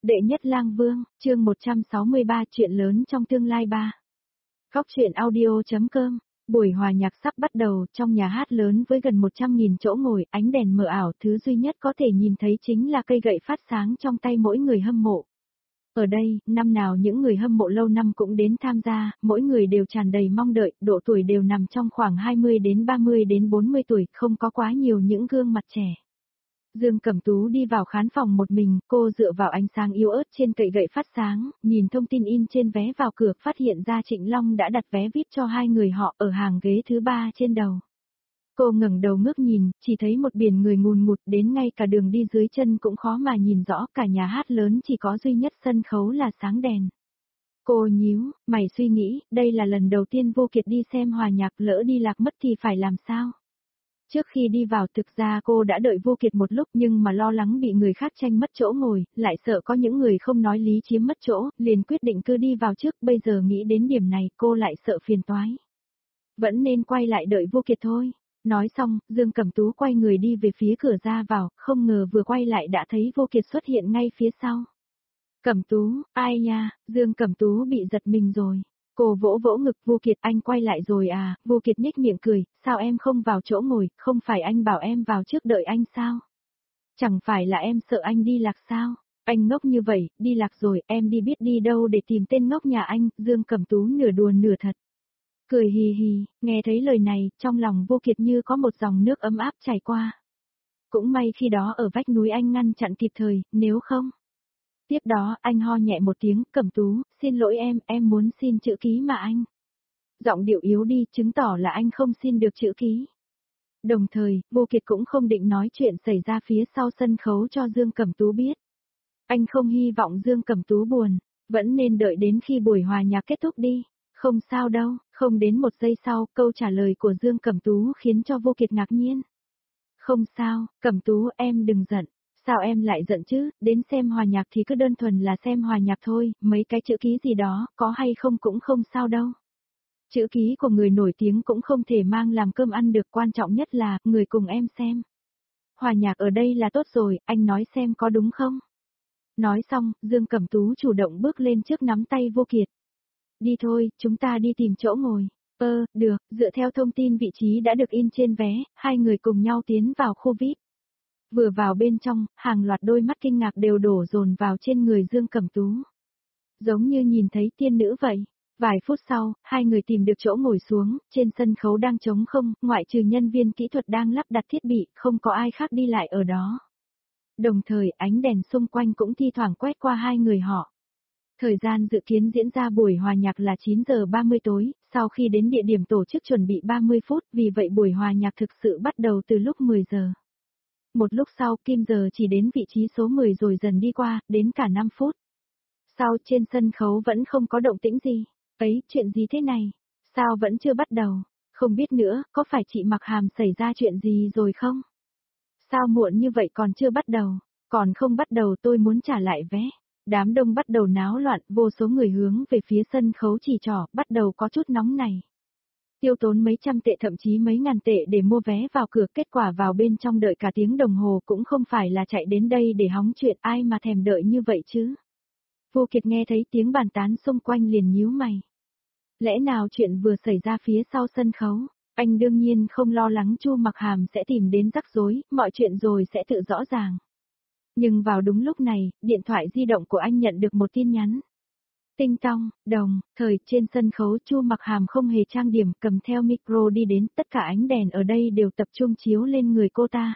Đệ nhất lang vương, chương 163 chuyện lớn trong tương lai 3. Góc truyện audio.com. Buổi hòa nhạc sắp bắt đầu trong nhà hát lớn với gần 100.000 chỗ ngồi, ánh đèn mờ ảo, thứ duy nhất có thể nhìn thấy chính là cây gậy phát sáng trong tay mỗi người hâm mộ. Ở đây, năm nào những người hâm mộ lâu năm cũng đến tham gia, mỗi người đều tràn đầy mong đợi, độ tuổi đều nằm trong khoảng 20 đến 30 đến 40 tuổi, không có quá nhiều những gương mặt trẻ. Dương Cẩm Tú đi vào khán phòng một mình, cô dựa vào ánh sáng yếu ớt trên cây gậy phát sáng, nhìn thông tin in trên vé vào cửa, phát hiện ra Trịnh Long đã đặt vé VIP cho hai người họ ở hàng ghế thứ 3 trên đầu. Cô ngẩng đầu ngước nhìn, chỉ thấy một biển người ngùn ngụt, đến ngay cả đường đi dưới chân cũng khó mà nhìn rõ, cả nhà hát lớn chỉ có duy nhất sân khấu là sáng đèn. Cô nhíu mày suy nghĩ, đây là lần đầu tiên Vô Kiệt đi xem hòa nhạc, lỡ đi lạc mất thì phải làm sao? Trước khi đi vào thực ra cô đã đợi Vô Kiệt một lúc, nhưng mà lo lắng bị người khác tranh mất chỗ ngồi, lại sợ có những người không nói lý chiếm mất chỗ, liền quyết định cứ đi vào trước. Bây giờ nghĩ đến điểm này cô lại sợ phiền toái. Vẫn nên quay lại đợi Vô Kiệt thôi. Nói xong, Dương Cẩm Tú quay người đi về phía cửa ra vào, không ngờ vừa quay lại đã thấy Vô Kiệt xuất hiện ngay phía sau. Cẩm Tú, ai nha, Dương Cẩm Tú bị giật mình rồi. Cô vỗ vỗ ngực, Vô Kiệt, anh quay lại rồi à? Vô Kiệt nhếch miệng cười, sao em không vào chỗ ngồi, không phải anh bảo em vào trước đợi anh sao? Chẳng phải là em sợ anh đi lạc sao? Anh ngốc như vậy, đi lạc rồi, em đi biết đi đâu để tìm tên ngốc nhà anh. Dương Cẩm Tú nửa đùa nửa thật. Cười hì hì, nghe thấy lời này, trong lòng Vô Kiệt như có một dòng nước ấm áp chảy qua. Cũng may khi đó ở vách núi anh ngăn chặn kịp thời, nếu không. Tiếp đó, anh ho nhẹ một tiếng, Cẩm Tú, xin lỗi em muốn xin chữ ký mà anh. Giọng điệu yếu đi, chứng tỏ là anh không xin được chữ ký. Đồng thời, Vô Kiệt cũng không định nói chuyện xảy ra phía sau sân khấu cho Dương Cẩm Tú biết. Anh không hy vọng Dương Cẩm Tú buồn, vẫn nên đợi đến khi buổi hòa nhạc kết thúc đi. Không sao đâu, không đến một giây sau, câu trả lời của Dương Cẩm Tú khiến cho Vô Kiệt ngạc nhiên. Không sao, Cẩm Tú, em đừng giận. Sao em lại giận chứ, đến xem hòa nhạc thì cứ đơn thuần là xem hòa nhạc thôi, mấy cái chữ ký gì đó, có hay không cũng không sao đâu. Chữ ký của người nổi tiếng cũng không thể mang làm cơm ăn được, quan trọng nhất là, người cùng em xem. Hòa nhạc ở đây là tốt rồi, anh nói xem có đúng không? Nói xong, Dương Cẩm Tú chủ động bước lên trước nắm tay Vô Kiệt. Đi thôi, chúng ta đi tìm chỗ ngồi. Được, dựa theo thông tin vị trí đã được in trên vé, hai người cùng nhau tiến vào khu VIP. Vừa vào bên trong, hàng loạt đôi mắt kinh ngạc đều đổ dồn vào trên người Dương Cẩm Tú. Giống như nhìn thấy tiên nữ vậy. Vài phút sau, hai người tìm được chỗ ngồi xuống, trên sân khấu đang trống không, ngoại trừ nhân viên kỹ thuật đang lắp đặt thiết bị, không có ai khác đi lại ở đó. Đồng thời, ánh đèn xung quanh cũng thi thoảng quét qua hai người họ. Thời gian dự kiến diễn ra buổi hòa nhạc là 9 giờ 30 tối, sau khi đến địa điểm tổ chức chuẩn bị 30 phút, vì vậy buổi hòa nhạc thực sự bắt đầu từ lúc 10 giờ. Một lúc sau, Kim giờ chỉ đến vị trí số 10 rồi dần đi qua, đến cả 5 phút. Sau, trên sân khấu vẫn không có động tĩnh gì. Ấy, chuyện gì thế này? Sao vẫn chưa bắt đầu? Không biết nữa, có phải chị Mặc Hàm xảy ra chuyện gì rồi không? Sao muộn như vậy còn chưa bắt đầu? Còn không bắt đầu, tôi muốn trả lại vé. Đám đông bắt đầu náo loạn, vô số người hướng về phía sân khấu chỉ trỏ, bắt đầu có chút nóng này. Tiêu tốn mấy trăm tệ thậm chí mấy ngàn tệ để mua vé vào cửa, kết quả vào bên trong đợi cả tiếng đồng hồ cũng không phải là chạy đến đây để hóng chuyện, ai mà thèm đợi như vậy chứ. Vô Kiệt nghe thấy tiếng bàn tán xung quanh liền nhíu mày. Lẽ nào chuyện vừa xảy ra phía sau sân khấu? Anh đương nhiên không lo lắng Chu Mặc Hàm sẽ tìm đến rắc rối, mọi chuyện rồi sẽ tự rõ ràng. Nhưng vào đúng lúc này, điện thoại di động của anh nhận được một tin nhắn. Tinh tong, đồng thời trên sân khấu Chu Mặc Hàm không hề trang điểm, cầm theo micro đi đến, tất cả ánh đèn ở đây đều tập trung chiếu lên người cô ta.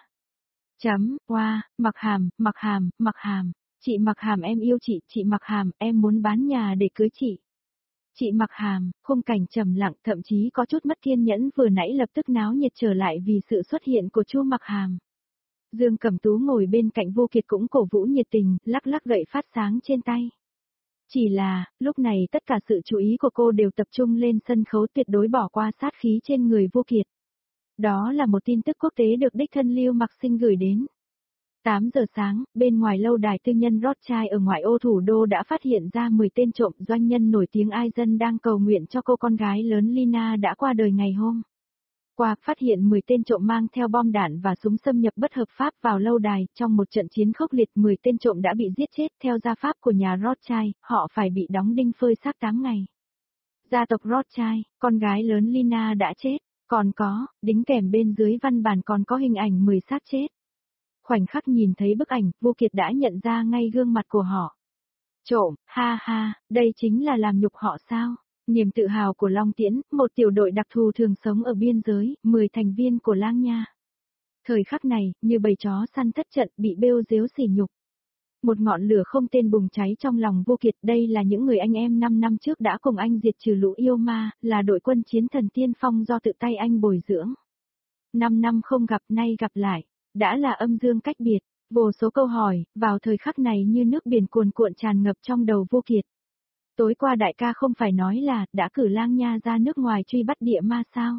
Wow, Mặc Hàm, Mặc Hàm, Mặc Hàm, chị Mặc Hàm em yêu chị Mặc Hàm, em muốn bán nhà để cưới chị. Chị Mặc Hàm, khung cảnh trầm lặng, thậm chí có chút mất kiên nhẫn vừa nãy lập tức náo nhiệt trở lại vì sự xuất hiện của Chu Mặc Hàm. Dương Cẩm Tú ngồi bên cạnh Vô Kiệt cũng cổ vũ nhiệt tình, lắc lắc gậy phát sáng trên tay. Chỉ là, lúc này tất cả sự chú ý của cô đều tập trung lên sân khấu, tuyệt đối bỏ qua sát khí trên người Vô Kiệt. Đó là một tin tức quốc tế được đích thân Lưu Mặc Sinh gửi đến. 8 giờ sáng, bên ngoài lâu đài tư nhân Rothschild ở ngoại ô thủ đô đã phát hiện ra 10 tên trộm doanh nhân nổi tiếng ai dân đang cầu nguyện cho cô con gái lớn Lina đã qua đời ngày hôm qua, phát hiện 10 tên trộm mang theo bom đạn và súng xâm nhập bất hợp pháp vào lâu đài, trong một trận chiến khốc liệt 10 tên trộm đã bị giết chết, theo gia pháp của nhà Rothschild, họ phải bị đóng đinh phơi xác 8 ngày. Gia tộc Rothschild, con gái lớn Lina đã chết, còn có, đính kèm bên dưới văn bản còn có hình ảnh 10 xác chết. Khoảnh khắc nhìn thấy bức ảnh, Vô Kiệt đã nhận ra ngay gương mặt của họ. Trộm, ha ha, đây chính là làm nhục họ sao? Niềm tự hào của Long Tiễn, một tiểu đội đặc thù thường sống ở biên giới, 10 thành viên của Lang Nha. Thời khắc này, như bầy chó săn thất trận bị bêu dếu sỉ nhục. Một ngọn lửa không tên bùng cháy trong lòng Vô Kiệt, đây là những người anh em 5 năm trước đã cùng anh diệt trừ lũ yêu ma, là đội quân chiến thần tiên phong do tự tay anh bồi dưỡng. 5 năm không gặp, nay gặp lại, đã là âm dương cách biệt, vô số câu hỏi, vào thời khắc này như nước biển cuồn cuộn tràn ngập trong đầu Vô Kiệt. Tối qua đại ca không phải nói là, đã cử Lang Nha ra nước ngoài truy bắt địa ma sao?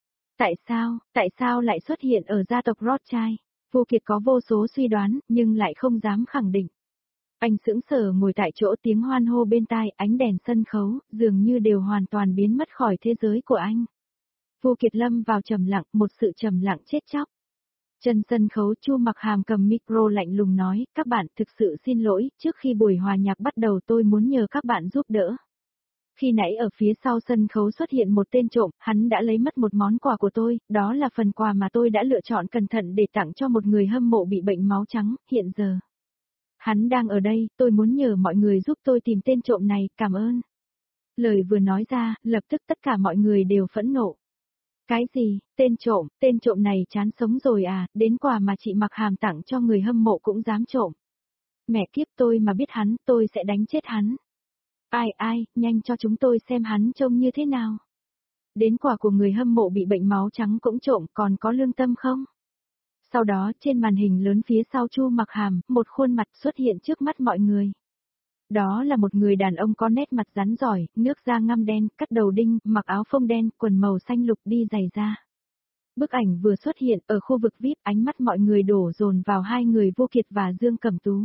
Tại sao lại xuất hiện ở gia tộc Rothschild? Vô Kiệt có vô số suy đoán, nhưng lại không dám khẳng định. Anh sững sờ ngồi tại chỗ, tiếng hoan hô bên tai, ánh đèn sân khấu, dường như đều hoàn toàn biến mất khỏi thế giới của anh. Vô Kiệt lâm vào trầm lặng, một sự trầm lặng chết chóc. Chân sân khấu Chu Mặc Hàm cầm micro lạnh lùng nói, các bạn thực sự xin lỗi, trước khi buổi hòa nhạc bắt đầu tôi muốn nhờ các bạn giúp đỡ. Khi nãy ở phía sau sân khấu xuất hiện một tên trộm, hắn đã lấy mất một món quà của tôi, đó là phần quà mà tôi đã lựa chọn cẩn thận để tặng cho một người hâm mộ bị bệnh máu trắng, hiện giờ. Hắn đang ở đây, tôi muốn nhờ mọi người giúp tôi tìm tên trộm này, cảm ơn. Lời vừa nói ra, lập tức tất cả mọi người đều phẫn nộ. Cái gì, tên trộm này chán sống rồi à, đến quà mà chị Mặc Hàm tặng cho người hâm mộ cũng dám trộm. Mẹ kiếp, tôi mà biết hắn, tôi sẽ đánh chết hắn. Ai, nhanh cho chúng tôi xem hắn trông như thế nào. Đến quà của người hâm mộ bị bệnh máu trắng cũng trộm, còn có lương tâm không? Sau đó trên màn hình lớn phía sau Chu Mặc Hàm, một khuôn mặt xuất hiện trước mắt mọi người. Đó là một người đàn ông có nét mặt rắn giỏi, nước da ngăm đen, cắt đầu đinh, mặc áo phông đen, quần màu xanh lục, đi giày da. Bức ảnh vừa xuất hiện ở khu vực VIP, ánh mắt mọi người đổ dồn vào hai người Vô Kiệt và Dương Cẩm Tú.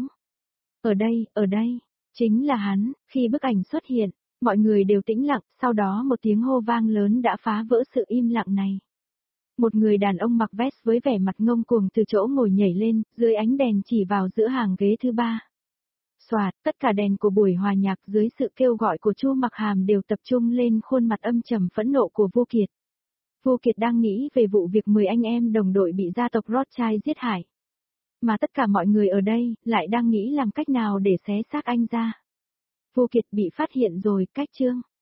Ở đây, chính là hắn. Khi bức ảnh xuất hiện, mọi người đều tĩnh lặng, sau đó một tiếng hô vang lớn đã phá vỡ sự im lặng này. Một người đàn ông mặc vest với vẻ mặt ngông cuồng từ chỗ ngồi nhảy lên, dưới ánh đèn chỉ vào giữa hàng ghế thứ ba. Soạt, tất cả đèn của buổi hòa nhạc dưới sự kêu gọi của Chu Mặc Hàm đều tập trung lên khuôn mặt âm trầm phẫn nộ của Vô Kiệt. Vô Kiệt đang nghĩ về vụ việc 10 anh em đồng đội bị gia tộc Rothschild giết hại. Mà tất cả mọi người ở đây, lại đang nghĩ làm cách nào để xé xác anh ra. Vô Kiệt bị phát hiện rồi, cách chương.